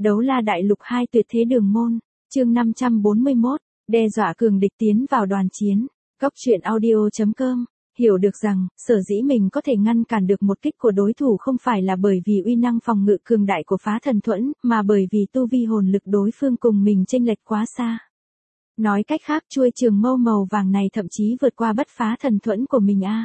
Đấu la đại lục 2 tuyệt thế đường môn, chương 541, đe dọa cường địch tiến vào đoàn chiến. Góc truyện audio.com, hiểu được rằng, sở dĩ mình có thể ngăn cản được một kích của đối thủ không phải là bởi vì uy năng phòng ngự cường đại của phá thần thuẫn, mà bởi vì tu vi hồn lực đối phương cùng mình chênh lệch quá xa. Nói cách khác, chuôi trường mâu màu vàng này thậm chí vượt qua bất phá thần thuẫn của mình a.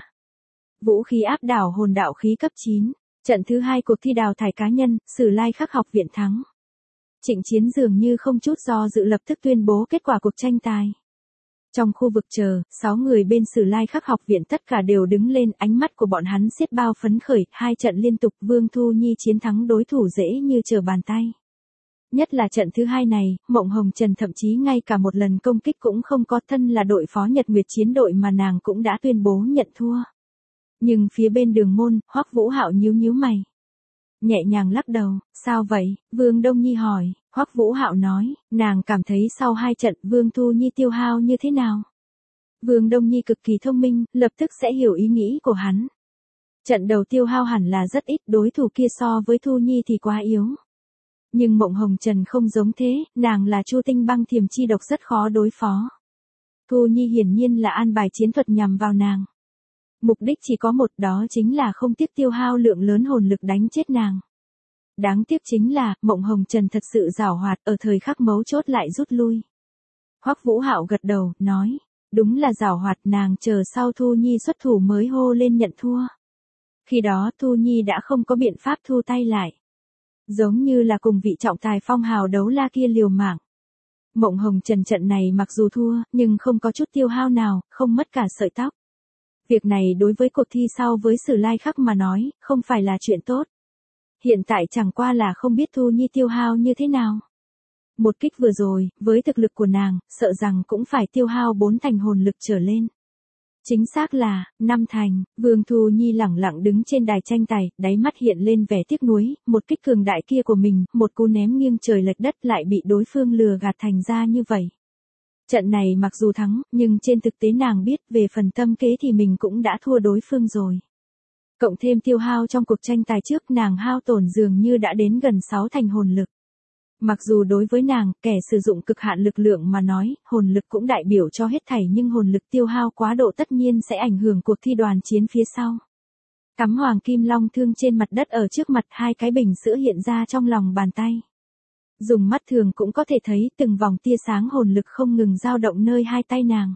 Vũ khí áp đảo hồn đạo khí cấp 9, trận thứ 2 cuộc thi đào thải cá nhân, Sử Lai Khắc học viện thắng. Trịnh Chiến dường như không chút do dự lập tức tuyên bố kết quả cuộc tranh tài. Trong khu vực chờ, 6 người bên Sử Lai Khắc học viện tất cả đều đứng lên, ánh mắt của bọn hắn xiết bao phấn khởi, 2 trận liên tục Vương Thu Nhi chiến thắng đối thủ dễ như trở bàn tay. Nhất là trận thứ 2 này, Mộng Hồng Trần thậm chí ngay cả một lần công kích cũng không có, thân là đội phó Nhật Nguyệt chiến đội mà nàng cũng đã tuyên bố nhận thua. Nhưng phía bên Đường Môn, Hoắc Vũ Hạo nhíu mày. Nhẹ nhàng lắc đầu, sao vậy? Vương Đông Nhi hỏi. Hoắc Vũ Hạo nói, nàng cảm thấy sau 2 trận Vương Thu Nhi tiêu hao như thế nào? Vương Đông Nhi cực kỳ thông minh, lập tức sẽ hiểu ý nghĩ của hắn. Trận đầu tiêu hao hẳn là rất ít, đối thủ kia so với Thu Nhi thì quá yếu. Nhưng Mộng Hồng Trần không giống thế, nàng là Chu Tinh Băng Thiềm Chi độc rất khó đối phó. Thu Nhi hiển nhiên là an bài chiến thuật nhằm vào nàng. Mục đích chỉ có một, đó chính là không tiếc tiêu hao lượng lớn hồn lực đánh chết nàng. Đáng tiếc chính là, Mộng Hồng Trần thật sự giảo hoạt, ở thời khắc mấu chốt lại rút lui. Hoắc Vũ Hạo gật đầu, nói, đúng là giảo hoạt, nàng chờ sau Thu Nhi xuất thủ mới hô lên nhận thua. Khi đó Thu Nhi đã không có biện pháp thu tay lại. Giống như là cùng vị trọng tài phong hào đấu la kia liều mạng. Mộng Hồng Trần trận này mặc dù thua, nhưng không có chút tiêu hao nào, không mất cả sợi tóc. Việc này đối với cuộc thi sau với Sử Lai Khắc mà nói, không phải là chuyện tốt. Hiện tại chẳng qua là không biết Thu Nhi tiêu hao như thế nào. Một kích vừa rồi, với thực lực của nàng, sợ rằng cũng phải tiêu hao 4 thành hồn lực trở lên. Chính xác là, 5 thành, Vương Thu Nhi lẳng lặng đứng trên đài tranh tài, đáy mắt hiện lên vẻ tiếc nuối, một kích cường đại kia của mình, một cú ném nghiêng trời lệch đất lại bị đối phương lừa gạt thành ra như vậy. Trận này mặc dù thắng, nhưng trên thực tế nàng biết về phần tâm kế thì mình cũng đã thua đối phương rồi. Cộng thêm tiêu hao trong cuộc tranh tài trước, nàng hao tổn dường như đã đến gần 6 thành hồn lực. Mặc dù đối với nàng, kẻ sử dụng cực hạn lực lượng mà nói, hồn lực cũng đại biểu cho hết thảy, nhưng hồn lực tiêu hao quá độ tất nhiên sẽ ảnh hưởng cuộc thi đoàn chiến phía sau. Cắm hoàng kim long thương trên mặt đất ở trước mặt, 2 cái bình sữa hiện ra trong lòng bàn tay. Dùng mắt thường cũng có thể thấy từng vòng tia sáng hồn lực không ngừng dao động nơi 2 tay nàng.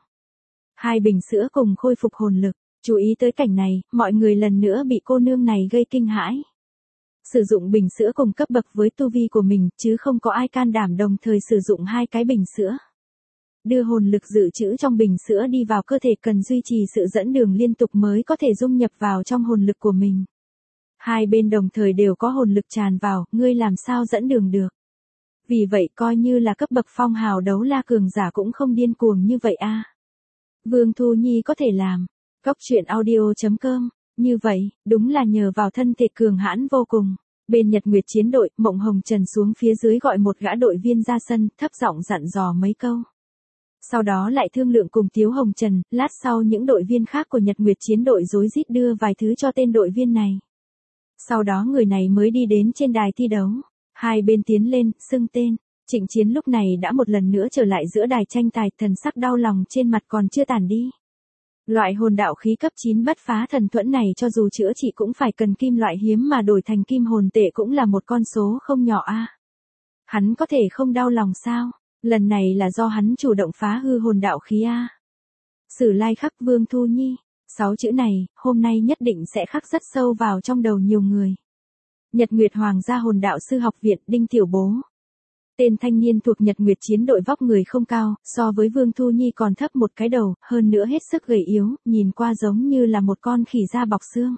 2 bình sữa cùng khôi phục hồn lực. Chú ý tới cảnh này, mọi người lần nữa bị cô nương này gây kinh hãi. Sử dụng bình sữa cùng cấp bậc với tu vi của mình, chứ không có ai can đảm đồng thời sử dụng 2 cái bình sữa. Đưa hồn lực dự trữ trong bình sữa đi vào cơ thể cần duy trì sự dẫn đường liên tục mới có thể dung nhập vào trong hồn lực của mình. 2 bên đồng thời đều có hồn lực tràn vào, ngươi làm sao dẫn đường được. Vì vậy coi như là cấp bậc phong hào đấu la cường giả cũng không điên cuồng như vậy a. Vương Thu Nhi có thể làm. Góc truyện audio.com, như vậy, đúng là nhờ vào thân thể cường hãn vô cùng. Bên Nhật Nguyệt chiến đội, Mộng Hồng Trần xuống phía dưới gọi một gã đội viên ra sân, thấp giọng dặn dò mấy câu. Sau đó lại thương lượng cùng Tiếu Hồng Trần, lát sau những đội viên khác của Nhật Nguyệt chiến đội rối rít đưa vài thứ cho tên đội viên này. Sau đó người này mới đi đến trên đài thi đấu. 2 bên tiến lên, xưng tên. Trịnh Chiến lúc này đã một lần nữa trở lại giữa đài tranh tài, thần sắc đau lòng trên mặt còn chưa tàn đi. Loại hồn đạo khí cấp 9 bất phá thần thuẫn này cho dù chữa trị cũng phải cần kim loại hiếm mà đổi thành kim hồn tệ cũng là một con số không nhỏ a. Hắn có thể không đau lòng sao? Lần này là do hắn chủ động phá hư hồn đạo khí a. Sử Lai Khắc Vương Thu Nhi, 6 chữ này, hôm nay nhất định sẽ khắc rất sâu vào trong đầu nhiều người. Nhật Nguyệt Hoàng gia hồn đạo sư học viện, Đinh Tiểu Bố. Tên thanh niên thuộc Nhật Nguyệt chiến đội vóc người không cao, so với Vương Thu Nhi còn thấp một cái đầu, hơn nữa hết sức gầy yếu, nhìn qua giống như là một con khỉ da bọc xương.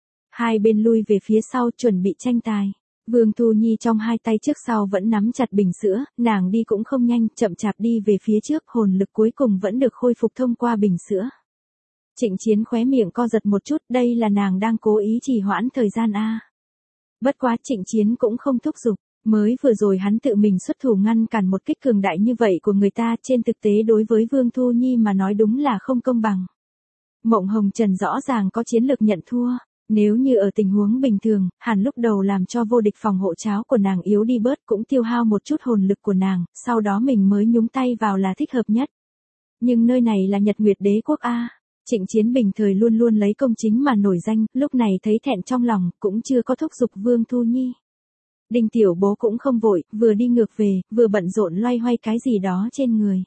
2 bên lui về phía sau chuẩn bị tranh tài. Vương Thu Nhi trong 2 tay trước sau vẫn nắm chặt bình sữa, nàng đi cũng không nhanh, chậm chạp đi về phía trước, hồn lực cuối cùng vẫn được khôi phục thông qua bình sữa. Trịnh Chiến khóe miệng co giật một chút, đây là nàng đang cố ý trì hoãn thời gian a. Bất quá Trịnh Chiến cũng không thúc giục. Mới vừa rồi hắn tự mình xuất thủ ngăn cản một kích cường đại như vậy của người ta, trên thực tế đối với Vương Thu Nhi mà nói đúng là không công bằng. Mộng Hồng Trần rõ ràng có chiến lược nhận thua, Nếu như ở tình huống bình thường, hẳn lúc đầu làm cho vô địch phòng hộ cháo của nàng yếu đi bớt cũng tiêu hao một chút hồn lực của nàng, sau đó mình mới nhúng tay vào là thích hợp nhất. Nhưng nơi này là Nhật Nguyệt Đế quốc A. Trịnh Chiến bình thời luôn luôn lấy công chính mà nổi danh, lúc này thấy thẹn trong lòng, cũng chưa có thúc giục Vương Thu Nhi. Đinh tiểu bố cũng không vội, vừa đi ngược về, vừa bận rộn loay hoay cái gì đó trên người.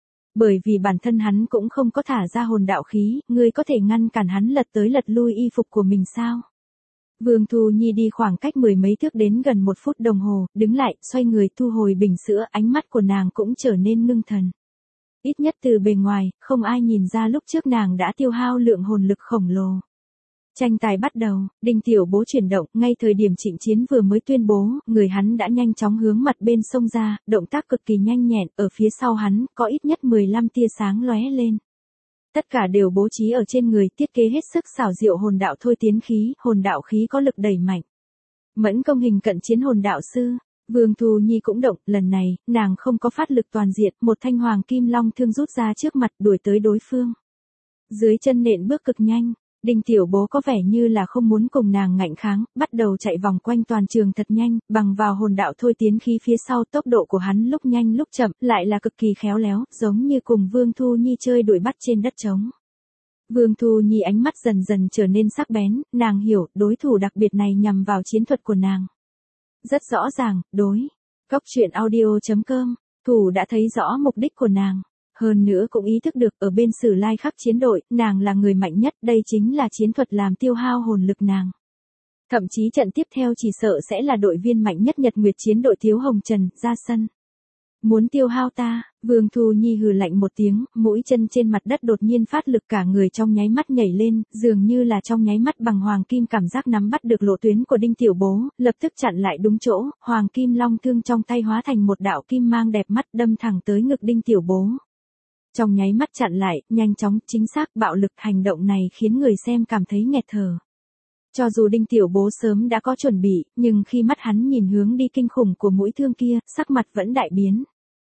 Bởi vì bản thân hắn cũng không có thả ra hồn đạo khí, ngươi có thể ngăn cản hắn lật tới lật lui y phục của mình sao? Vương Thu Nhi đi khoảng cách mười mấy thước đến gần 1 phút đồng hồ, đứng lại, xoay người thu hồi bình sữa, ánh mắt của nàng cũng trở nên ngưng thần. Ít nhất từ bề ngoài, không ai nhìn ra lúc trước nàng đã tiêu hao lượng hồn lực khổng lồ. Tranh tài bắt đầu, Đinh tiểu bố chuyển động, ngay thời điểm Trịnh Chiến vừa mới tuyên bố, người hắn đã nhanh chóng hướng mặt bên sông ra, động tác cực kỳ nhanh nhẹn, ở phía sau hắn, có ít nhất 15 tia sáng lóe lên. Tất cả đều bố trí ở trên người, thiết kế hết sức xảo diệu hồn đạo thôi tiến khí, hồn đạo khí có lực đẩy mạnh. Mẫn công hình cận chiến hồn đạo sư, Vương Thu Nhi cũng động, lần này, nàng không có phát lực toàn diện, một thanh hoàng kim long thương rút ra trước mặt đuổi tới đối phương. Dưới chân nện bước cực nhanh. Đinh tiểu bố có vẻ như là không muốn cùng nàng ngạnh kháng, bắt đầu chạy vòng quanh toàn trường thật nhanh, bằng vào hồn đạo thôi tiến khí phía sau, tốc độ của hắn lúc nhanh lúc chậm, lại là cực kỳ khéo léo, giống như cùng Vương Thu Nhi chơi đuổi bắt trên đất trống. Vương Thu Nhi ánh mắt dần dần trở nên sắc bén, nàng hiểu, đối thủ đặc biệt này nhằm vào chiến thuật của nàng. Rất rõ ràng, đối. Cốc truyện audio.com, thủ đã thấy rõ mục đích của nàng. Hơn nữa cũng ý thức được ở bên Sử Lai Khắc chiến đội, nàng là người mạnh nhất, đây chính là chiến thuật làm tiêu hao hồn lực nàng. Thậm chí trận tiếp theo chỉ sợ sẽ là đội viên mạnh nhất Nhật Nguyệt chiến đội Thiếu Hồng Trần, ra sân. Muốn tiêu hao ta, Vương Thu Nhi hừ lạnh một tiếng, mũi chân trên mặt đất đột nhiên phát lực cả người trong nháy mắt nhảy lên, dường như là trong nháy mắt bằng hoàng kim cảm giác nắm bắt được lộ tuyến của Đinh tiểu bố, lập tức chặn lại đúng chỗ, hoàng kim long thương trong tay hóa thành một đạo kim mang đẹp mắt đâm thẳng tới ngực Đinh tiểu bố. Trong nháy mắt chặn lại, nhanh chóng, chính xác, bạo lực, hành động này khiến người xem cảm thấy nghẹt thở. Cho dù Đinh tiểu bố sớm đã có chuẩn bị, nhưng khi mắt hắn nhìn hướng đi kinh khủng của mũi thương kia, sắc mặt vẫn đại biến.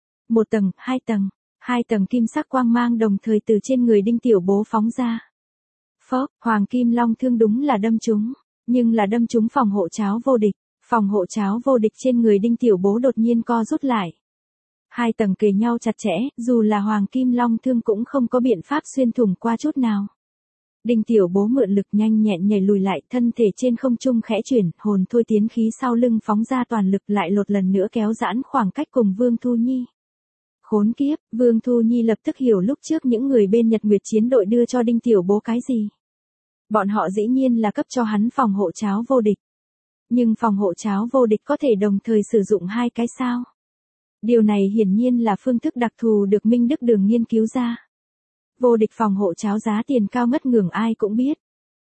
1 tầng, 2 tầng kim sắc quang mang đồng thời từ trên người Đinh tiểu bố phóng ra. Phốc, hoàng kim long thương đúng là đâm trúng, nhưng là đâm trúng phòng hộ cháo vô địch. Phòng hộ cháo vô địch trên người Đinh tiểu bố đột nhiên co rút lại. 2 tầng kề nhau chặt chẽ, dù là hoàng kim long thương cũng không có biện pháp xuyên thủng qua chút nào. Đinh tiểu bố mượn lực nhanh nhẹn nhảy lùi lại, thân thể trên không trung khẽ chuyển, hồn thôi tiến khí sau lưng phóng ra toàn lực, lại lột lần nữa kéo giãn khoảng cách cùng Vương Thu Nhi. Khốn kiếp, Vương Thu Nhi lập tức hiểu lúc trước những người bên Nhật Nguyệt chiến đội đưa cho Đinh tiểu bố cái gì. Bọn họ dĩ nhiên là cấp cho hắn phòng hộ cháo vô địch. Nhưng phòng hộ cháo vô địch có thể đồng thời sử dụng 2 cái sao? Điều này hiển nhiên là phương thức đặc thù được Minh Đức Đường nghiên cứu ra. Vô địch phòng hộ cháo giá tiền cao ngất ngưởng ai cũng biết.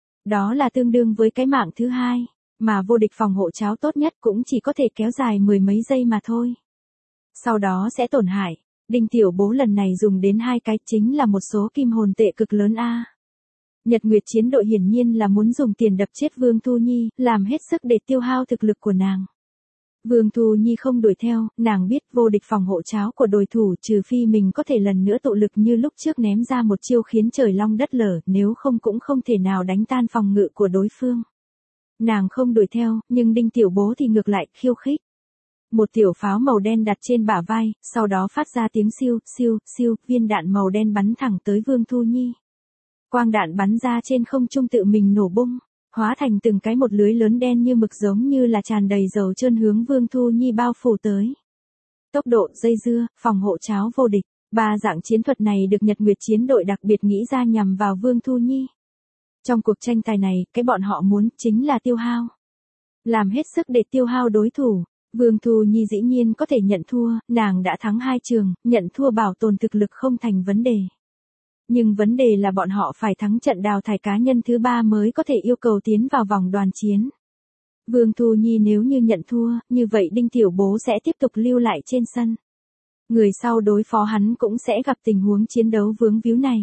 Đó là tương đương với cái mạng thứ 2, mà vô địch phòng hộ cháo tốt nhất cũng chỉ có thể kéo dài 10 mấy giây mà thôi. Sau đó sẽ tổn hại. Đinh tiểu bố lần này dùng đến 2 cái, chính là một số kim hồn tệ cực lớn a. Nhật Nguyệt chiến đội hiển nhiên là muốn dùng tiền đập chết Vương Thu Nhi, làm hết sức để tiêu hao thực lực của nàng. Vương Thu Nhi không đuổi theo, nàng biết vô địch phòng hộ cháo của đối thủ, trừ phi mình có thể lần nữa tụ lực như lúc trước ném ra một chiêu khiến trời long đất lở, nếu không cũng không thể nào đánh tan phòng ngự của đối phương. Nàng không đuổi theo, nhưng Đinh tiểu bố thì ngược lại, khiêu khích. Một tiểu pháo màu đen đặt trên bả vai, sau đó phát ra tiếng siêu, siêu, siêu, viên đạn màu đen bắn thẳng tới Vương Thu Nhi. Quang đạn bắn ra trên không trung tự mình nổ bung, hóa thành từng cái một lưới lớn đen như mực giống như là tràn đầy dầu trơn hướng Vương Thu Nhi bao phủ tới. Tốc độ, dây dưa, phòng hộ cháo vô địch, 3 dạng chiến thuật này được Nhật Nguyệt chiến đội đặc biệt nghĩ ra nhằm vào Vương Thu Nhi. Trong cuộc tranh tài này, cái bọn họ muốn chính là tiêu hao. Làm hết sức để tiêu hao đối thủ. Vương Thu Nhi dĩ nhiên có thể nhận thua, nàng đã thắng 2 trường, nhận thua bảo tồn thực lực không thành vấn đề. Nhưng vấn đề là bọn họ phải thắng trận đào thải cá nhân thứ 3 mới có thể yêu cầu tiến vào vòng đoàn chiến. Vương Thu Nhi nếu như nhận thua, như vậy Đinh tiểu bố sẽ tiếp tục lưu lại trên sân. Người sau đối phó hắn cũng sẽ gặp tình huống chiến đấu vướng víu này.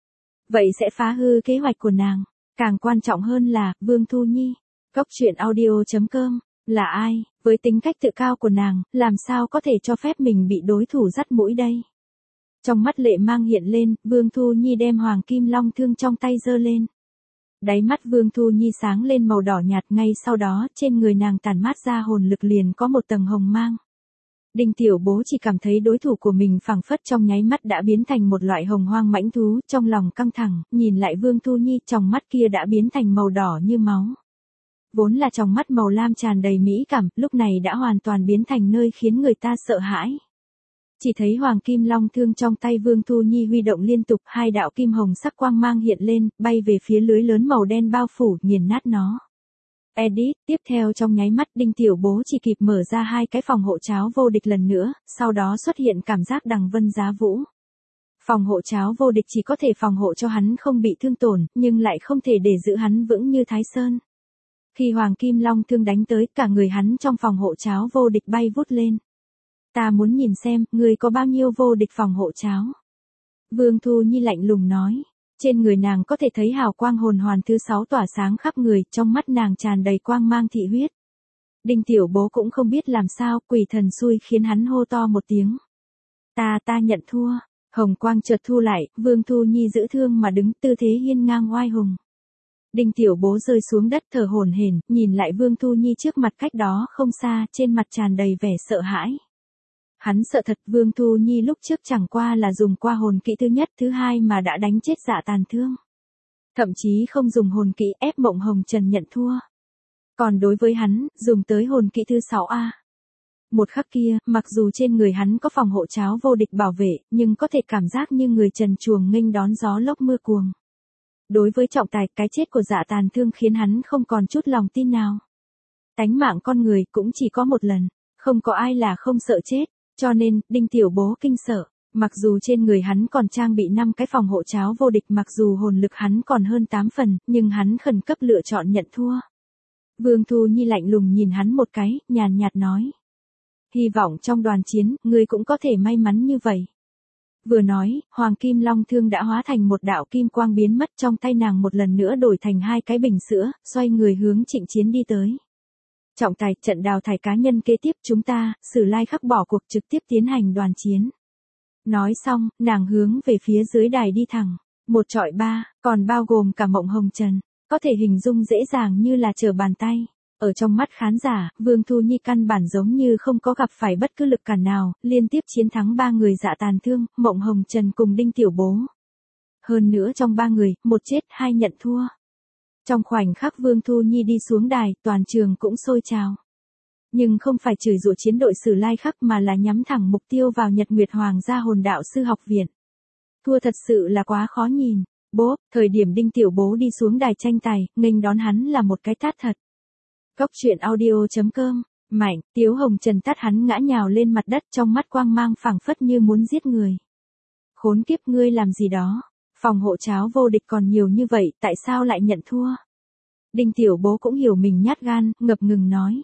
Vậy sẽ phá hư kế hoạch của nàng. Càng quan trọng hơn là, Vương Thu Nhi, Cốc truyện audio.com, là ai, với tính cách tự cao của nàng, làm sao có thể cho phép mình bị đối thủ dắt mũi đây. Trong mắt lệ mang hiện lên, Vương Thu Nhi đem hoàng kim long thương trong tay giơ lên. Đáy mắt Vương Thu Nhi sáng lên màu đỏ nhạt, ngay sau đó trên người nàng tản mát ra hồn lực liền có một tầng hồng mang. Đinh Tiểu Bố chỉ cảm thấy đối thủ của mình phảng phất trong nháy mắt đã biến thành một loại hồng hoang mãnh thú, trong lòng căng thẳng, nhìn lại Vương Thu Nhi, tròng mắt kia đã biến thành màu đỏ như máu. Vốn là tròng mắt màu lam tràn đầy mỹ cảm, lúc này đã hoàn toàn biến thành nơi khiến người ta sợ hãi. Chỉ thấy hoàng kim long thương trong tay Vương Thu Nhi huy động liên tục, hai đạo kim hồng sắc quang mang hiện lên, bay về phía lưới lớn màu đen bao phủ, nghiền nát nó. Edit, tiếp theo trong nháy mắt Đinh Tiểu Bố chỉ kịp mở ra hai cái phòng hộ cháo vô địch lần nữa, sau đó xuất hiện cảm giác đằng vân giá vũ. Phòng hộ cháo vô địch chỉ có thể phòng hộ cho hắn không bị thương tổn, nhưng lại không thể để giữ hắn vững như Thái Sơn. Khi hoàng kim long thương đánh tới, cả người hắn trong phòng hộ cháo vô địch bay vút lên. Ta muốn nhìn xem, ngươi có bao nhiêu vô địch phòng hộ cháo. Vương Thu Nhi lạnh lùng nói. Trên người nàng có thể thấy hào quang hồn hoàn thứ 6 tỏa sáng khắp người, trong mắt nàng tràn đầy quang mang thị huyết. Đinh Tiểu Bố cũng không biết làm sao, quỷ thần xui khiến hắn hô to một tiếng. Ta nhận thua. Hồng quang chợt thu lại, Vương Thu Nhi giữ thương mà đứng, tư thế hiên ngang oai hùng. Đinh Tiểu Bố rơi xuống đất thở hổn hển, nhìn lại Vương Thu Nhi trước mặt cách đó không xa, trên mặt tràn đầy vẻ sợ hãi. Hắn sợ thật, Vương Thu Nhi lúc trước chẳng qua là dùng qua hồn kỹ thứ nhất thứ hai mà đã đánh chết Dạ Tàn Thương. Thậm chí không dùng hồn kỹ ép Mộng Hồng Trần nhận thua. Còn đối với hắn, dùng tới hồn kỹ thứ 6A. Một khắc kia, mặc dù trên người hắn có phòng hộ cháo vô địch bảo vệ, nhưng có thể cảm giác như người trần truồng nghênh đón gió lốc mưa cuồng. Đối với trọng tài, cái chết của Dạ Tàn Thương khiến hắn không còn chút lòng tin nào. Tánh mạng con người cũng chỉ có một lần, không có ai là không sợ chết. Cho nên, Đinh Tiểu Bố kinh sợ, mặc dù trên người hắn còn trang bị 5 cái phòng hộ cháo vô địch, mặc dù hồn lực hắn còn hơn 8 phần, nhưng hắn khẩn cấp lựa chọn nhận thua. Vương Thu Nhi lạnh lùng nhìn hắn một cái, nhàn nhạt nói. Hy vọng trong đoàn chiến, ngươi cũng có thể may mắn như vậy. Vừa nói, hoàng kim long thương đã hóa thành một đạo kim quang biến mất, trong tay nàng một lần nữa đổi thành 2 cái bình sữa, xoay người hướng Trịnh Chiến đi tới. Trọng tài, trận đào thải cá nhân kế tiếp chúng ta, Sử Lai Khắc bỏ cuộc trực tiếp tiến hành đoàn chiến. Nói xong, nàng hướng về phía dưới đài đi thẳng. 1 chọi 3, còn bao gồm cả Mộng Hồng Trần. Có thể hình dung dễ dàng như là trở bàn tay. Ở trong mắt khán giả, Vương Thu Nhi căn bản giống như không có gặp phải bất cứ lực cản nào, liên tiếp chiến thắng 3 người Dạ Tàn Thương, Mộng Hồng Trần cùng Đinh Tiểu Bố. Hơn nữa trong 3 người, 1 chết 2 nhận thua. Trong khoảnh khắc Vương Thu Nhi đi xuống đài, toàn trường cũng sôi trào. Nhưng không phải chửi rủa chiến đội Sử Lai Khắc mà là nhắm thẳng mục tiêu vào Nhật Nguyệt Hoàng gia Hồn Đạo Sư Học Viện. Thua thật sự là quá khó nhìn. Bố, thời điểm Đinh Tiểu Bố đi xuống đài tranh tài, nghênh đón hắn là một cái tát thật. Cốc truyện audio.com, mạnh, Tiếu Hồng Trần tát hắn ngã nhào lên mặt đất, trong mắt quang mang phảng phất như muốn giết người. Khốn kiếp, ngươi làm gì đó? Phòng hộ cháo vô địch còn nhiều như vậy, tại sao lại nhận thua? Đinh Tiểu Bố cũng hiểu mình nhát gan, ngập ngừng nói.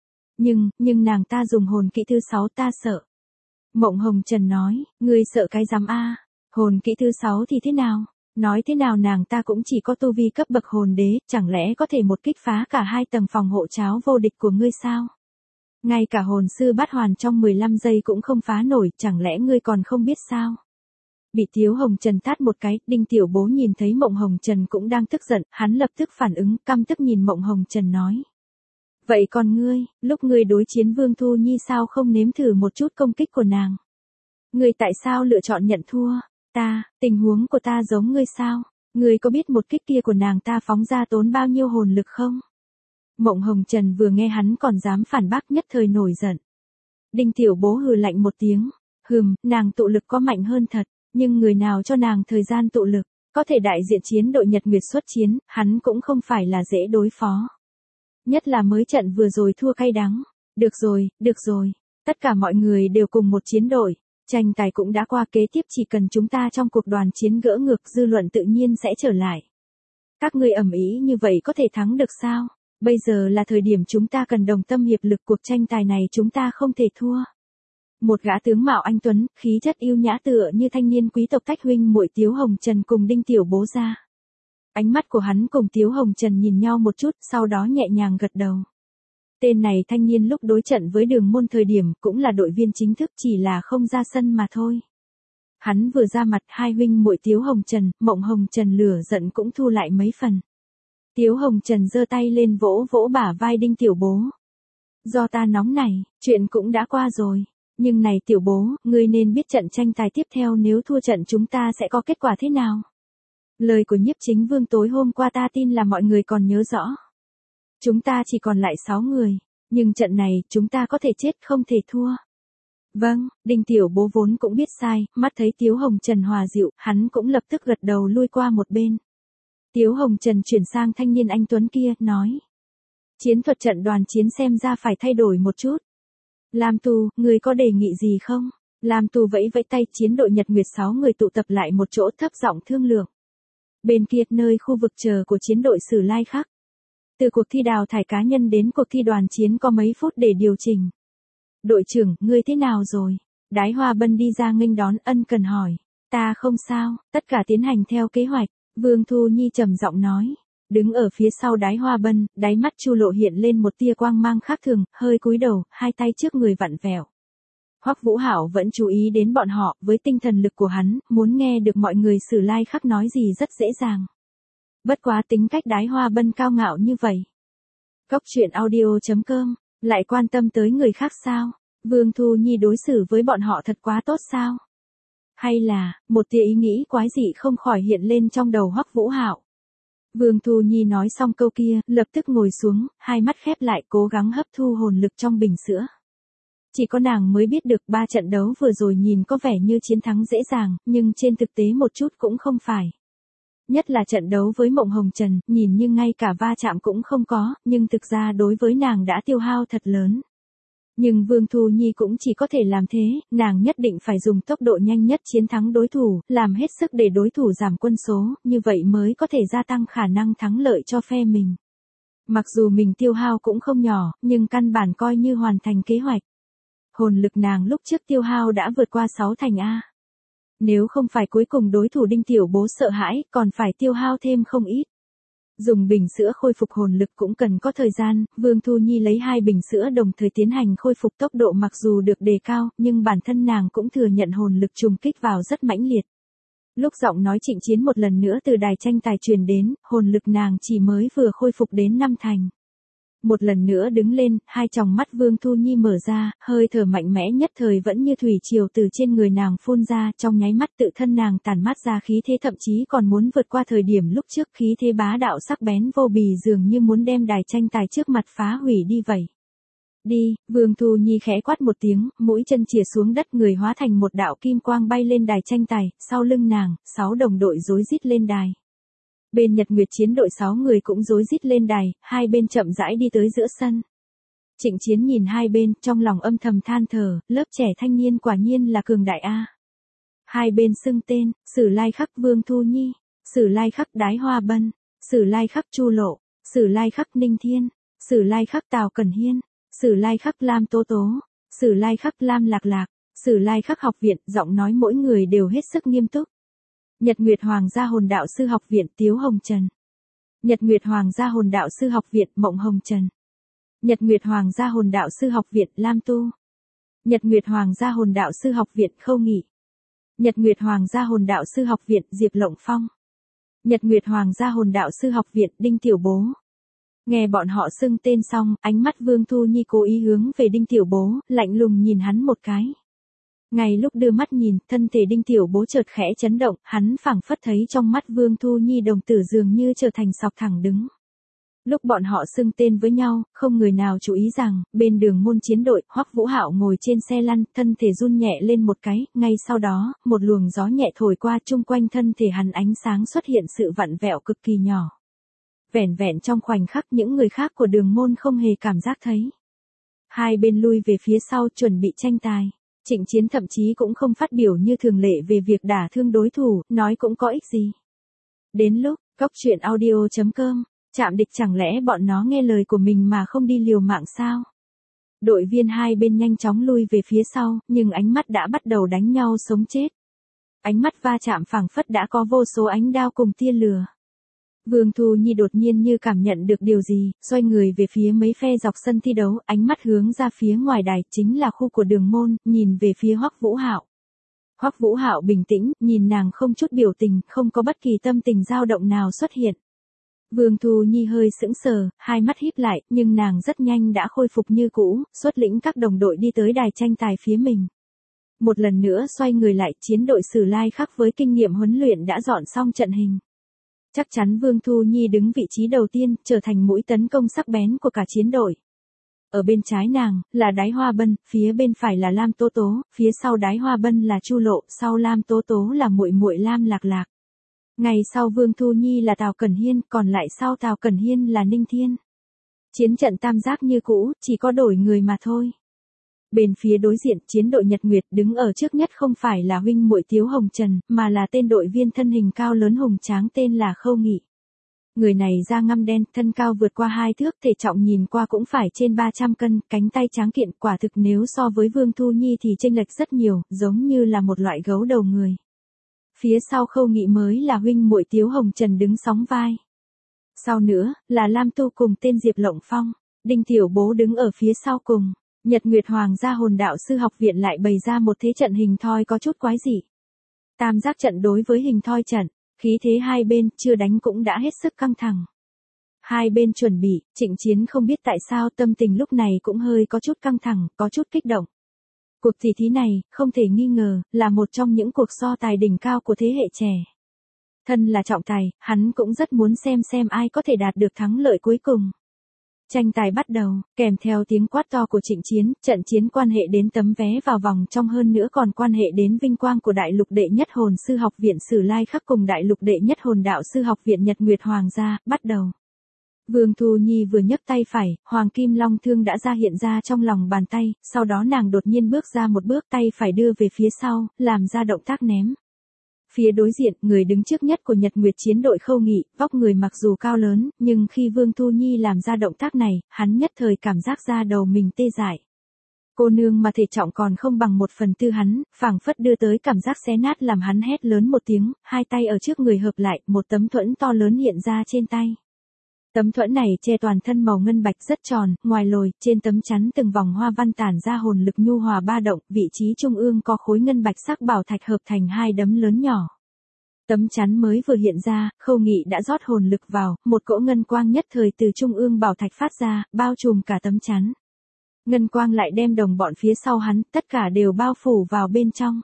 Nhưng nàng ta dùng hồn kỹ thứ 6 ta sợ. Mộng Hồng Trần nói, ngươi sợ cái giám a? Hồn kỹ thứ 6 thì thế nào? Nói thế nào nàng ta cũng chỉ có tu vi cấp bậc hồn đế, chẳng lẽ có thể một kích phá cả 2 tầng phòng hộ cháo vô địch của ngươi sao? Ngay cả hồn sư bát hoàn trong 15 giây cũng không phá nổi, chẳng lẽ ngươi còn không biết sao? Bị Tiếu Hồng Trần tát một cái, Đinh Tiểu Bố nhìn thấy Mộng Hồng Trần cũng đang tức giận, hắn lập tức phản ứng, căm tức nhìn Mộng Hồng Trần nói. Vậy còn ngươi, lúc ngươi đối chiến Vương Thu Nhi sao không nếm thử một chút công kích của nàng? Ngươi tại sao lựa chọn nhận thua? Tình huống của ta giống ngươi sao? Ngươi có biết một kích kia của nàng ta phóng ra tốn bao nhiêu hồn lực không? Mộng Hồng Trần vừa nghe hắn còn dám phản bác, nhất thời nổi giận. Đinh Tiểu Bố hừ lạnh một tiếng, nàng tụ lực có mạnh hơn thật. Nhưng người nào cho nàng thời gian tụ lực, có thể đại diện chiến đội Nhật Nguyệt xuất chiến, hắn cũng không phải là dễ đối phó. Nhất là mới trận vừa rồi thua cay đắng. Được rồi, tất cả mọi người đều cùng một chiến đội, tranh tài cũng đã qua, kế tiếp chỉ cần chúng ta trong cuộc đoàn chiến gỡ ngược, dư luận tự nhiên sẽ trở lại. Các ngươi ầm ĩ như vậy có thể thắng được sao? Bây giờ là thời điểm chúng ta cần đồng tâm hiệp lực, cuộc tranh tài này chúng ta không thể thua. Một gã tướng mạo anh tuấn, khí chất yêu nhã tựa như thanh niên quý tộc tách huynh muội Tiếu Hồng Trần cùng Đinh Tiểu Bố ra. Ánh mắt của hắn cùng Tiếu Hồng Trần nhìn nhau một chút, sau đó nhẹ nhàng gật đầu. Tên này thanh niên lúc đối trận với Đường Môn thời điểm cũng là đội viên chính thức, chỉ là không ra sân mà thôi. Hắn vừa ra mặt, hai huynh muội Tiếu Hồng Trần, Mộng Hồng Trần lửa giận cũng thu lại mấy phần. Tiếu Hồng Trần giơ tay lên vỗ vỗ bả vai Đinh Tiểu Bố. Do ta nóng này, chuyện cũng đã qua rồi. Nhưng này Tiểu Bố, ngươi nên biết trận tranh tài tiếp theo nếu thua trận chúng ta sẽ có kết quả thế nào. Lời của Nhiếp Chính Vương tối hôm qua ta tin là mọi người còn nhớ rõ. Chúng ta chỉ còn lại 6 người, nhưng trận này chúng ta có thể chết không thể thua. Vâng, Đinh Tiểu Bố vốn cũng biết sai, mắt thấy Tiếu Hồng Trần hòa dịu, hắn cũng lập tức gật đầu lui qua một bên. Tiếu Hồng Trần chuyển sang thanh niên anh tuấn kia, nói. Chiến thuật trận đoàn chiến xem ra phải thay đổi một chút. Lam Tu, người có đề nghị gì không? Lam Tu vẫy vẫy tay, chiến đội Nhật Nguyệt 6 người tụ tập lại một chỗ thấp giọng thương lượng. Bên kia nơi khu vực chờ của chiến đội Sử Lai Khắc. Từ cuộc thi đào thải cá nhân đến cuộc thi đoàn chiến có mấy phút để điều chỉnh. Đội trưởng, ngươi thế nào rồi? Đái Hoa Bân đi ra nghênh đón, ân cần hỏi. Ta không sao, tất cả tiến hành theo kế hoạch. Vương Thu Nhi trầm giọng nói. Đứng ở phía sau Đái Hoa Bân, đáy mắt Chu Lộ hiện lên một tia quang mang khác thường, hơi cúi đầu, hai tay trước người vặn vẹo. Hoắc Vũ Hạo vẫn chú ý đến bọn họ, với tinh thần lực của hắn, muốn nghe được mọi người Sử Lai Khắc nói gì rất dễ dàng. Bất quá tính cách Đái Hoa Bân cao ngạo như vậy. Cốc truyện audio.com, lại quan tâm tới người khác sao? Vương Thu Nhi đối xử với bọn họ thật quá tốt sao? Hay là, một tia ý nghĩ quái dị không khỏi hiện lên trong đầu Hoắc Vũ Hạo. Vương Thu Nhi nói xong câu kia, lập tức ngồi xuống, hai mắt khép lại cố gắng hấp thu hồn lực trong bình sữa. Chỉ có nàng mới biết được 3 trận đấu vừa rồi nhìn có vẻ như chiến thắng dễ dàng, nhưng trên thực tế một chút cũng không phải. Nhất là trận đấu với Mộng Hồng Trần, nhìn như ngay cả va chạm cũng không có, nhưng thực ra đối với nàng đã tiêu hao thật lớn. Nhưng Vương Thu Nhi cũng chỉ có thể làm thế, nàng nhất định phải dùng tốc độ nhanh nhất chiến thắng đối thủ, làm hết sức để đối thủ giảm quân số, như vậy mới có thể gia tăng khả năng thắng lợi cho phe mình. Mặc dù mình tiêu hao cũng không nhỏ, nhưng căn bản coi như hoàn thành kế hoạch. Hồn lực nàng lúc trước tiêu hao đã vượt qua 6 thành A. Nếu không phải cuối cùng đối thủ Đinh Tiểu Bố sợ hãi, còn phải tiêu hao thêm không ít. Dùng bình sữa khôi phục hồn lực cũng cần có thời gian, Vương Thu Nhi lấy 2 bình sữa đồng thời tiến hành khôi phục, tốc độ mặc dù được đề cao, nhưng bản thân nàng cũng thừa nhận hồn lực trùng kích vào rất mãnh liệt. Lúc giọng nói Trịnh Chiến một lần nữa từ đài tranh tài truyền đến, hồn lực nàng chỉ mới vừa khôi phục đến 5 thành. Một lần nữa đứng lên, hai tròng mắt Vương Thu Nhi mở ra, hơi thở mạnh mẽ nhất thời vẫn như thủy triều từ trên người nàng phun ra, trong nháy mắt tự thân nàng tản mát ra khí thế, thậm chí còn muốn vượt qua thời điểm lúc trước, khí thế bá đạo sắc bén vô bì dường như muốn đem đài tranh tài trước mặt phá hủy đi vậy. Đi, Vương Thu Nhi khẽ quát một tiếng, mũi chân chìa xuống đất, người hóa thành một đạo kim quang bay lên đài tranh tài, sau lưng nàng, 6 đồng đội rối rít lên đài. Bên Nhật Nguyệt chiến đội 6 người cũng rối rít lên đài, hai bên chậm rãi đi tới giữa sân. Trịnh Chiến nhìn hai bên, trong lòng âm thầm than thở, lớp trẻ thanh niên quả nhiên là cường đại A. Hai bên xưng tên, Sử Lai Khắc Vương Thu Nhi, Sử Lai Khắc Đái Hoa Bân, Sử Lai Khắc Chu Lộ, Sử Lai Khắc Ninh Thiên, Sử Lai Khắc Tào Cẩn Hiên, Sử Lai Khắc Lam Tố Tố, Sử Lai Khắc Lam Lạc Lạc, Sử Lai Khắc học viện, giọng nói mỗi người đều hết sức nghiêm túc. Nhật Nguyệt Hoàng gia Hồn Đạo sư học viện Tiếu Hồng Trần. Nhật Nguyệt Hoàng gia Hồn Đạo sư học viện Mộng Hồng Trần. Nhật Nguyệt Hoàng gia Hồn Đạo sư học viện Lam Tu. Nhật Nguyệt Hoàng gia Hồn Đạo sư học viện Khâu Nghị. Nhật Nguyệt Hoàng gia Hồn Đạo sư học viện Diệp Lộng Phong. Nhật Nguyệt Hoàng gia Hồn Đạo sư học viện Đinh Tiểu Bố. Nghe bọn họ xưng tên xong, ánh mắt Vương Thu Nhi cố ý hướng về Đinh Tiểu Bố, lạnh lùng nhìn hắn một cái. Ngay lúc đưa mắt nhìn, thân thể Đinh Tiểu Bố chợt khẽ chấn động, hắn phảng phất thấy trong mắt Vương Thu Nhi đồng tử dường như trở thành sọc thẳng đứng. Lúc bọn họ xưng tên với nhau, không người nào chú ý rằng, bên đường môn chiến đội, Hoắc Vũ Hạo ngồi trên xe lăn, thân thể run nhẹ lên một cái, ngay sau đó, một luồng gió nhẹ thổi qua, chung quanh thân thể hắn ánh sáng xuất hiện sự vặn vẹo cực kỳ nhỏ. Vẻn vẹn trong khoảnh khắc những người khác của đường môn không hề cảm giác thấy. Hai bên lui về phía sau chuẩn bị tranh tài. Trịnh Chiến thậm chí cũng không phát biểu như thường lệ về việc đả thương đối thủ, nói cũng có ích gì. Đến lúc, cốc truyện audio.com, chạm địch chẳng lẽ bọn nó nghe lời của mình mà không đi liều mạng sao? Đội viên hai bên nhanh chóng lui về phía sau, nhưng ánh mắt đã bắt đầu đánh nhau sống chết. Ánh mắt va chạm phảng phất đã có vô số ánh đao cùng tia lửa. Vương Thu Nhi đột nhiên như cảm nhận được điều gì, xoay người về phía mấy phe dọc sân thi đấu, ánh mắt hướng ra phía ngoài đài, chính là khu của đường môn, nhìn về phía Hoắc Vũ Hạo. Hoắc Vũ Hạo bình tĩnh, nhìn nàng không chút biểu tình, không có bất kỳ tâm tình dao động nào xuất hiện. Vương Thu Nhi hơi sững sờ, hai mắt híp lại, nhưng nàng rất nhanh đã khôi phục như cũ, xuất lĩnh các đồng đội đi tới đài tranh tài phía mình. Một lần nữa xoay người lại, chiến đội Sử Lai Khắc với kinh nghiệm huấn luyện đã dọn xong trận hình. Chắc chắn Vương Thu Nhi đứng vị trí đầu tiên, trở thành mũi tấn công sắc bén của cả chiến đội. Ở bên trái nàng, là Đái Hoa Bân, phía bên phải là Lam Tố Tố, phía sau Đái Hoa Bân là Chu Lộ, sau Lam Tố Tố là muội muội Lam Lạc Lạc. Ngày sau Vương Thu Nhi là Tào Cẩn Hiên, còn lại sau Tào Cẩn Hiên là Ninh Thiên. Chiến trận tam giác như cũ, chỉ có đổi người mà thôi. Bên phía đối diện, chiến đội Nhật Nguyệt đứng ở trước nhất không phải là huynh muội Tiếu Hồng Trần, mà là tên đội viên thân hình cao lớn hùng tráng tên là Khâu Nghị. Người này da ngăm đen, thân cao vượt qua 2 thước, thể trọng nhìn qua cũng phải trên 300 cân, cánh tay tráng kiện, quả thực nếu so với Vương Thu Nhi thì chênh lệch rất nhiều, giống như là một loại gấu đầu người. Phía sau Khâu Nghị mới là huynh muội Tiếu Hồng Trần đứng sóng vai. Sau nữa, là Lam Tu cùng tên Diệp Lộng Phong, Đinh Tiểu Bố đứng ở phía sau cùng. Nhật Nguyệt Hoàng gia Hồn Đạo Sư Học Viện lại bày ra một thế trận hình thoi có chút quái dị. Tam giác trận đối với hình thoi trận, khí thế hai bên chưa đánh cũng đã hết sức căng thẳng. Hai bên chuẩn bị, Trịnh Chiến không biết tại sao tâm tình lúc này cũng hơi có chút căng thẳng, có chút kích động. Cuộc tỷ thí này, không thể nghi ngờ, là một trong những cuộc so tài đỉnh cao của thế hệ trẻ. Thân là trọng tài, hắn cũng rất muốn xem ai có thể đạt được thắng lợi cuối cùng. Tranh tài bắt đầu, kèm theo tiếng quát to của Trịnh Chiến, trận chiến quan hệ đến tấm vé vào vòng trong, hơn nữa còn quan hệ đến vinh quang của Đại lục đệ nhất hồn sư học viện Sử Lai Khắc cùng Đại lục đệ nhất hồn đạo sư học viện Nhật Nguyệt Hoàng gia, bắt đầu. Vương Thu Nhi vừa nhấc tay phải, Hoàng Kim Long Thương đã ra hiện ra trong lòng bàn tay, sau đó nàng đột nhiên bước ra một bước, tay phải đưa về phía sau, làm ra động tác ném. Phía đối diện, người đứng trước nhất của Nhật Nguyệt chiến đội Khâu Nghị, vóc người mặc dù cao lớn, nhưng khi Vương Thu Nhi làm ra động tác này, hắn nhất thời cảm giác da đầu mình tê dại. Cô nương mà thể trọng còn không bằng 1/4 hắn, phảng phất đưa tới cảm giác xé nát, làm hắn hét lớn một tiếng, hai tay ở trước người hợp lại, một tấm thuẫn to lớn hiện ra trên tay. Tấm thuẫn này che toàn thân màu ngân bạch rất tròn, ngoài lồi, trên tấm chắn từng vòng hoa văn tản ra hồn lực nhu hòa ba động, vị trí trung ương có khối ngân bạch sắc bảo thạch hợp thành hai đấm lớn nhỏ. Tấm chắn mới vừa hiện ra, Khâu Nghị đã rót hồn lực vào, một cỗ ngân quang nhất thời từ trung ương bảo thạch phát ra, bao trùm cả tấm chắn. Ngân quang lại đem đồng bọn phía sau hắn, tất cả đều bao phủ vào bên trong.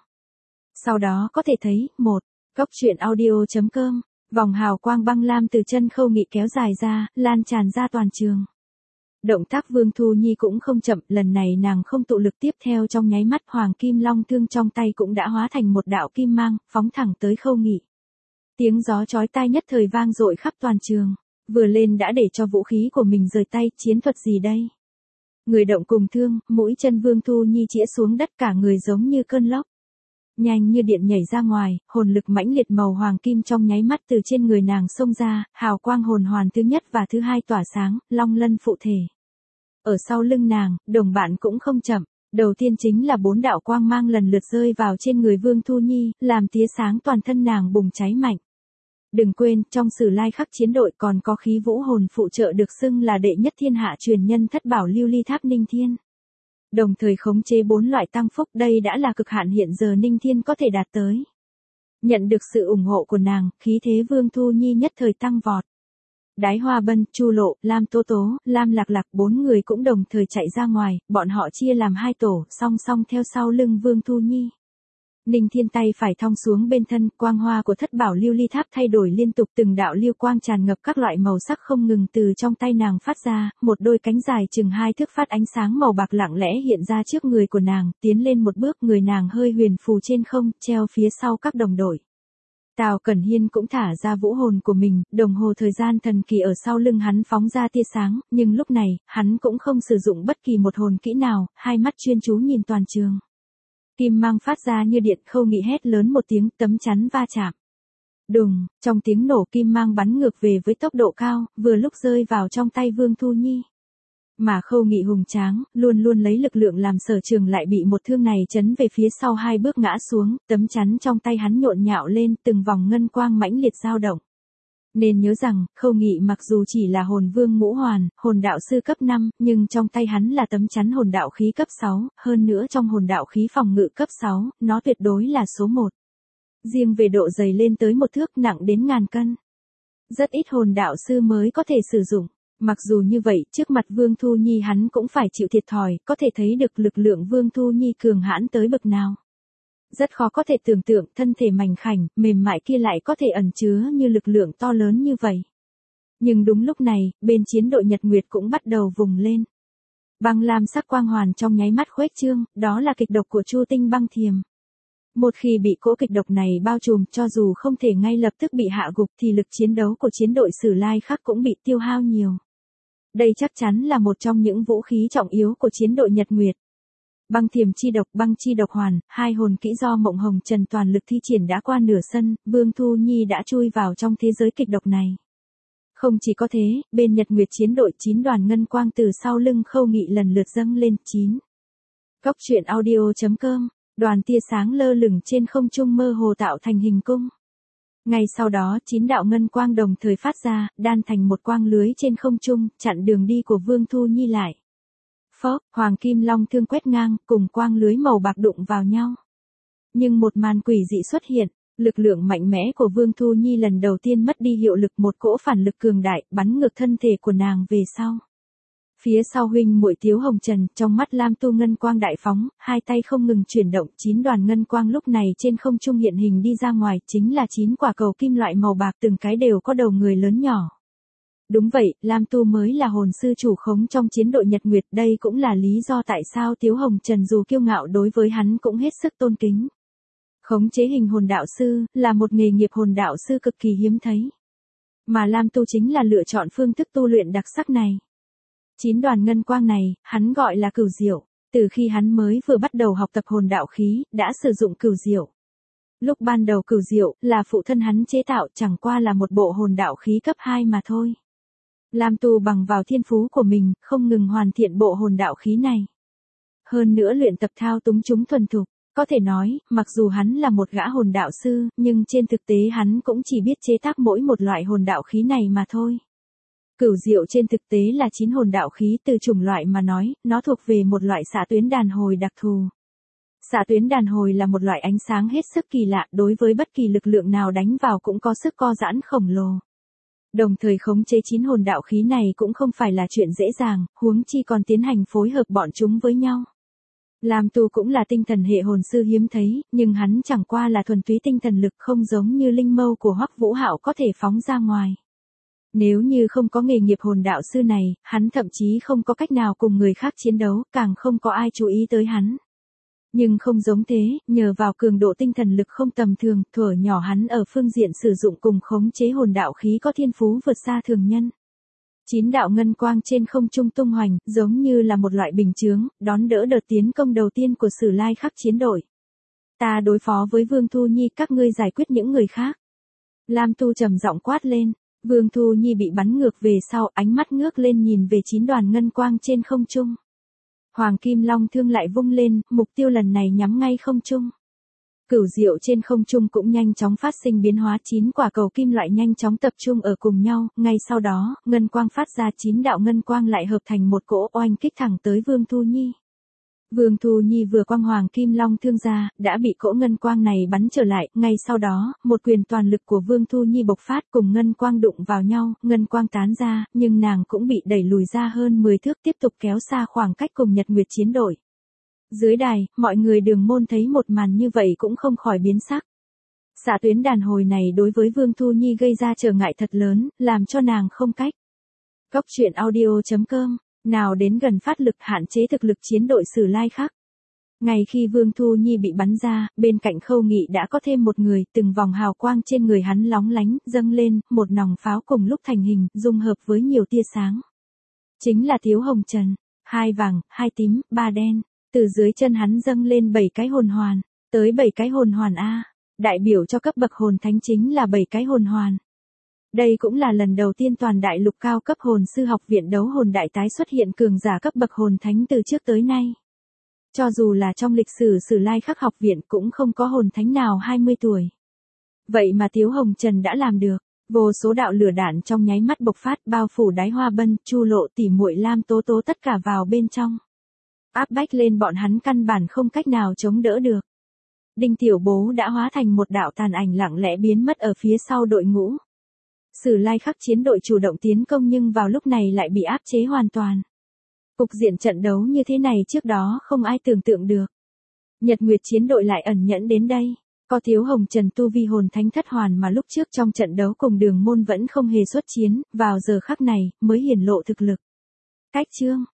Sau đó có thể thấy, Cốc truyện audio.com. Vòng hào quang băng lam từ chân Khâu Nghị kéo dài ra, lan tràn ra toàn trường. Động tác Vương Thu Nhi cũng không chậm, lần này nàng không tụ lực, tiếp theo trong nháy mắt Hoàng Kim Long Thương trong tay cũng đã hóa thành một đạo kim mang, phóng thẳng tới Khâu Nghị. Tiếng gió chói tai nhất thời vang dội khắp toàn trường, vừa lên đã để cho vũ khí của mình rời tay, chiến thuật gì đây? Người động cùng thương, mũi chân Vương Thu Nhi chĩa xuống đất, cả người giống như cơn lốc. Nhanh như điện nhảy ra ngoài, hồn lực mãnh liệt màu hoàng kim trong nháy mắt từ trên người nàng xông ra, hào quang hồn hoàn thứ nhất và thứ hai tỏa sáng, long lân phụ thể. Ở sau lưng nàng, đồng bạn cũng không chậm, đầu tiên chính là 4 đạo quang mang lần lượt rơi vào trên người Vương Thu Nhi, làm tia sáng toàn thân nàng bùng cháy mạnh. Đừng quên, trong Sử Lai Khắc chiến đội còn có khí vũ hồn phụ trợ được xưng là đệ nhất thiên hạ truyền nhân thất bảo lưu ly tháp Ninh Thiên. Đồng thời khống chế 4 loại tăng phúc, đây đã là cực hạn hiện giờ Ninh Thiên có thể đạt tới. Nhận được sự ủng hộ của nàng, khí thế Vương Thu Nhi nhất thời tăng vọt. Đái Hoa Bân, Chu Lộ, Lam Tố Tố, Lam Lạc Lạc 4 người cũng đồng thời chạy ra ngoài, bọn họ chia làm 2 tổ, song song theo sau lưng Vương Thu Nhi. Ninh Thiên tay phải thong xuống bên thân, quang hoa của thất bảo lưu ly tháp thay đổi liên tục, từng đạo lưu quang tràn ngập các loại màu sắc không ngừng từ trong tay nàng phát ra, một đôi cánh dài chừng 2 thước phát ánh sáng màu bạc lặng lẽ hiện ra trước người của nàng, tiến lên một bước, người nàng hơi huyền phù trên không, treo phía sau các đồng đội. Tào Cẩn Hiên cũng thả ra vũ hồn của mình, đồng hồ thời gian thần kỳ ở sau lưng hắn phóng ra tia sáng, nhưng lúc này, hắn cũng không sử dụng bất kỳ một hồn kỹ nào, hai mắt chuyên chú nhìn toàn trường. Kim mang phát ra như điện, Khâu Nghị hét lớn một tiếng, tấm chắn va chạm. Đùng, trong tiếng nổ kim mang bắn ngược về với tốc độ cao, vừa lúc rơi vào trong tay Vương Thu Nhi. Mà Khâu Nghị hùng tráng, luôn luôn lấy lực lượng làm sở trường lại bị một thương này chấn về phía sau 2 bước ngã xuống, tấm chắn trong tay hắn nhộn nhạo lên, từng vòng ngân quang mãnh liệt dao động. Nên nhớ rằng, Khâu Nghị mặc dù chỉ là hồn vương ngũ hoàn, hồn đạo sư cấp 5, nhưng trong tay hắn là tấm chắn hồn đạo khí cấp 6, hơn nữa trong hồn đạo khí phòng ngự cấp 6, nó tuyệt đối là số 1. Riêng về độ dày lên tới 1 thước, nặng đến ngàn cân. Rất ít hồn đạo sư mới có thể sử dụng. Mặc dù như vậy, trước mặt Vương Thu Nhi hắn cũng phải chịu thiệt thòi, có thể thấy được lực lượng Vương Thu Nhi cường hãn tới bậc nào. Rất khó có thể tưởng tượng thân thể mảnh khảnh, mềm mại kia lại có thể ẩn chứa như lực lượng to lớn như vậy. Nhưng đúng lúc này, bên chiến đội Nhật Nguyệt cũng bắt đầu vùng lên. Băng lam sắc quang hoàn trong nháy mắt khuếch trương, đó là kịch độc của Chu Tinh băng thiềm. Một khi bị cỗ kịch độc này bao trùm, cho dù không thể ngay lập tức bị hạ gục thì lực chiến đấu của chiến đội Sử Lai Khắc cũng bị tiêu hao nhiều. Đây chắc chắn là một trong những vũ khí trọng yếu của chiến đội Nhật Nguyệt. Băng thiềm chi độc, băng chi độc hoàn, hai hồn kỹ do Mộng Hồng Trần toàn lực thi triển đã qua nửa sân, Vương Thu Nhi đã chui vào trong thế giới kịch độc này. Không chỉ có thế, bên Nhật Nguyệt chiến đội 9 đoàn ngân quang từ sau lưng Khâu Nghị lần lượt dâng lên 9. Cốc truyện audio.com, đoàn tia sáng lơ lửng trên không trung mơ hồ tạo thành hình cung. Ngay sau đó 9 đạo ngân quang đồng thời phát ra, đan thành một quang lưới trên không trung, chặn đường đi của Vương Thu Nhi lại. Phốc, Hoàng Kim Long thương quét ngang, cùng quang lưới màu bạc đụng vào nhau. Nhưng một màn quỷ dị xuất hiện, lực lượng mạnh mẽ của Vương Thu Nhi lần đầu tiên mất đi hiệu lực, một cỗ phản lực cường đại, bắn ngược thân thể của nàng về sau. Phía sau huynh muội Tiếu Hồng Trần, trong mắt lam tu ngân quang đại phóng, hai tay không ngừng chuyển động, 9 đoàn ngân quang lúc này trên không trung hiện hình đi ra ngoài, chính là 9 quả cầu kim loại màu bạc, từng cái đều có đầu người lớn nhỏ. Đúng vậy, lam tu mới là hồn sư chủ khống trong chiến đội Nhật Nguyệt, đây cũng là lý do tại sao Tiếu Hồng Trần dù kiêu ngạo đối với hắn cũng hết sức tôn kính. Khống chế hình hồn đạo sư, là một nghề nghiệp hồn đạo sư cực kỳ hiếm thấy. Mà lam tu chính là lựa chọn phương thức tu luyện đặc sắc này. 9 đoàn ngân quang này, hắn gọi là cửu diệu, từ khi hắn mới vừa bắt đầu học tập hồn đạo khí, đã sử dụng cửu diệu. Lúc ban đầu cửu diệu, là phụ thân hắn chế tạo, chẳng qua là một bộ hồn đạo khí cấp 2 mà thôi. Lam tu bằng vào thiên phú của mình, không ngừng hoàn thiện bộ hồn đạo khí này. Hơn nữa luyện tập thao túng chúng thuần thục, có thể nói, mặc dù hắn là một gã hồn đạo sư, nhưng trên thực tế hắn cũng chỉ biết chế tác mỗi một loại hồn đạo khí này mà thôi. Cửu diệu trên thực tế là 9 hồn đạo khí, từ chủng loại mà nói, nó thuộc về một loại xạ tuyến đàn hồi đặc thù. Xạ tuyến đàn hồi là một loại ánh sáng hết sức kỳ lạ, đối với bất kỳ lực lượng nào đánh vào cũng có sức co giãn khổng lồ. Đồng thời khống chế 9 hồn đạo khí này cũng không phải là chuyện dễ dàng, huống chi còn tiến hành phối hợp bọn chúng với nhau. Lam tu cũng là tinh thần hệ hồn sư hiếm thấy, nhưng hắn chẳng qua là thuần túy tinh thần lực, không giống như linh mâu của Hoắc Vũ Hạo có thể phóng ra ngoài. Nếu như không có nghề nghiệp hồn đạo sư này, hắn thậm chí không có cách nào cùng người khác chiến đấu, càng không có ai chú ý tới hắn. Nhưng không giống thế, nhờ vào cường độ tinh thần lực không tầm thường, thuở nhỏ hắn ở phương diện sử dụng cùng khống chế hồn đạo khí có thiên phú vượt xa thường nhân. 9 đạo ngân quang trên không trung tung hoành, giống như là một loại bình chướng, đón đỡ đợt tiến công đầu tiên của Sử Lai Khắc chiến đội. Ta đối phó với Vương Thu Nhi, các ngươi giải quyết những người khác. Lam tu trầm giọng quát lên. Vương Thu Nhi bị bắn ngược về sau, ánh mắt ngước lên nhìn về 9 đoàn ngân quang trên không trung. Hoàng Kim Long thương lại vung lên, mục tiêu lần này nhắm ngay không trung. Cửu diệu trên không trung cũng nhanh chóng phát sinh biến hóa, 9 quả cầu kim loại nhanh chóng tập trung ở cùng nhau, ngay sau đó, ngân quang phát ra, 9 đạo ngân quang lại hợp thành một cỗ oanh kích thẳng tới Vương Thu Nhi. Vương Thu Nhi vừa quang Hoàng Kim Long thương ra, đã bị cỗ ngân quang này bắn trở lại, ngay sau đó, một quyền toàn lực của Vương Thu Nhi bộc phát cùng ngân quang đụng vào nhau, ngân quang tán ra, nhưng nàng cũng bị đẩy lùi ra hơn 10 thước, tiếp tục kéo xa khoảng cách cùng Nhật Nguyệt chiến đội. Dưới đài, mọi người Đường Môn thấy một màn như vậy cũng không khỏi biến sắc. Xạ tuyến đàn hồi này đối với Vương Thu Nhi gây ra trở ngại thật lớn, làm cho nàng không cách. Cốc truyện audio.com, nào đến gần phát lực hạn chế thực lực chiến đội Sử Lai Khắc. Ngay khi Vương Thu Nhi bị bắn ra, bên cạnh Khâu Nghị đã có thêm một người, từng vòng hào quang trên người hắn lóng lánh, dâng lên, một nòng pháo cùng lúc thành hình, dung hợp với nhiều tia sáng. Chính là Tiếu Hồng Trần, 2 vàng, 2 tím, 3 đen. Từ dưới chân hắn dâng lên 7 cái hồn hoàn, tới 7 cái hồn hoàn A, đại biểu cho cấp bậc hồn thánh chính là 7 cái hồn hoàn. Đây cũng là lần đầu tiên toàn đại lục cao cấp hồn sư học viện đấu hồn đại tái xuất hiện cường giả cấp bậc hồn thánh từ trước tới nay. Cho dù là trong lịch sử Sử Lai Khắc học viện cũng không có hồn thánh nào 20 tuổi. Vậy mà Tiếu Hồng Trần đã làm được. Vô số đạo lửa đạn trong nháy mắt bộc phát, bao phủ Đái Hoa Bân, Chu Lộ, Tỷ Muội Lam Tố Tố tất cả vào bên trong. Áp bách lên bọn hắn, căn bản không cách nào chống đỡ được. Đinh Tiểu Bố đã hóa thành một đạo tàn ảnh lặng lẽ biến mất ở phía sau đội ngũ. Sử Lai Khắc chiến đội chủ động tiến công nhưng vào lúc này lại bị áp chế hoàn toàn. Cục diện trận đấu như thế này trước đó không ai tưởng tượng được. Nhật Nguyệt chiến đội lại ẩn nhẫn đến đây. Có thiếu Hồng Trần tu vi hồn thánh thất hoàn mà lúc trước trong trận đấu cùng Đường Môn vẫn không hề xuất chiến, vào giờ khắc này mới hiển lộ thực lực. Cách chương